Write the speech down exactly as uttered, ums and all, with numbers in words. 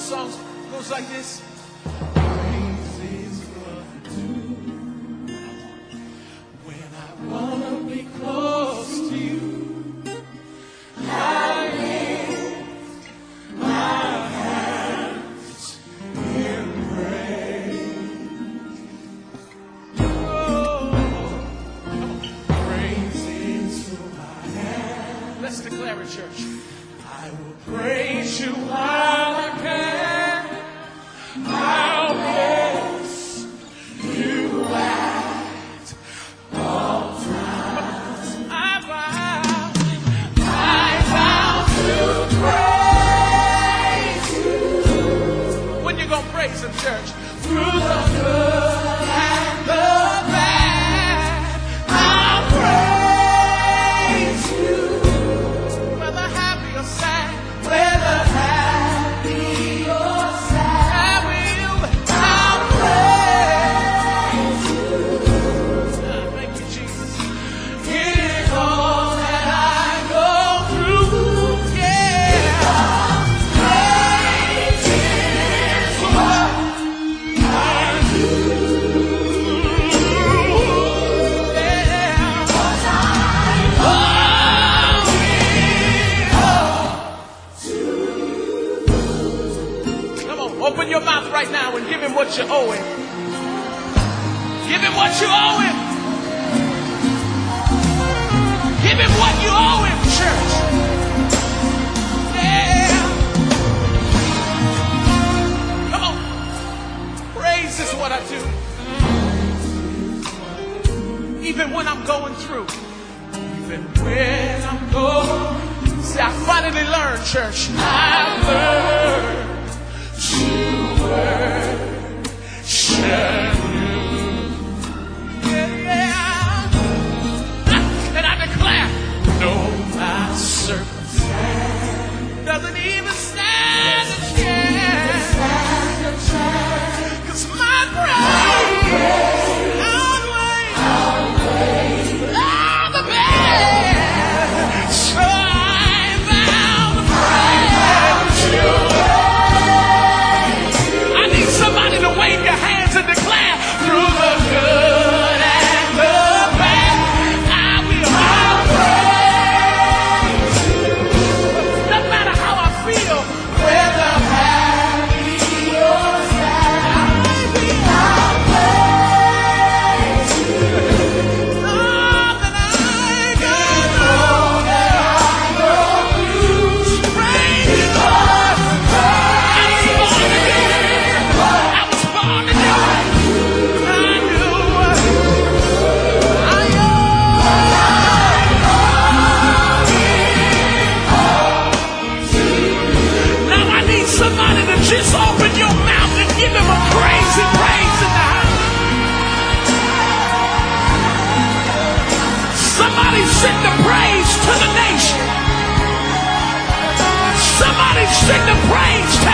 song goes like this. When I wanna be close to you, I lift my hands in praise. Oh, praise into my hands. Let's declare it, church. I will praise you while I can. I'll bless you at all times. I vow, I vow to praise you. When you gonna praise him, church? Through the good and the bad, I'll praise you. Whether happy or sad, whether happy or sad, I will, I'll praise you. Ah, thank you, Jesus. In all that I go through, yeah. Praise is what I do. Yeah. 'Cause I owe it all to you. Come on, open your mouth right now and give him what you owe him. Give him what you owe him. Give him what you owe him, church. Yeah. Come on. Praise is what I do. Even when I'm going through. Even when I'm going. See, I finally learned, church. I learned to worship you. Yeah. And I declare, no, my circumstance doesn't even stand a chance. 'Cause my praise outweighs all the bad. So I vow to praise you. I need somebody to wave your hands and declare, through the good and the bad, I will I'll praise you. No matter how I feel, whether happy or sad, I will I'll praise you. All that I go through, all that I go through, praise the Lord. I was born again. I was born to do it. I do what I owe. Now I need somebody to just open your mouth and give him a crazy praise in the house. Somebody send the praise to the nation. Somebody send the praise to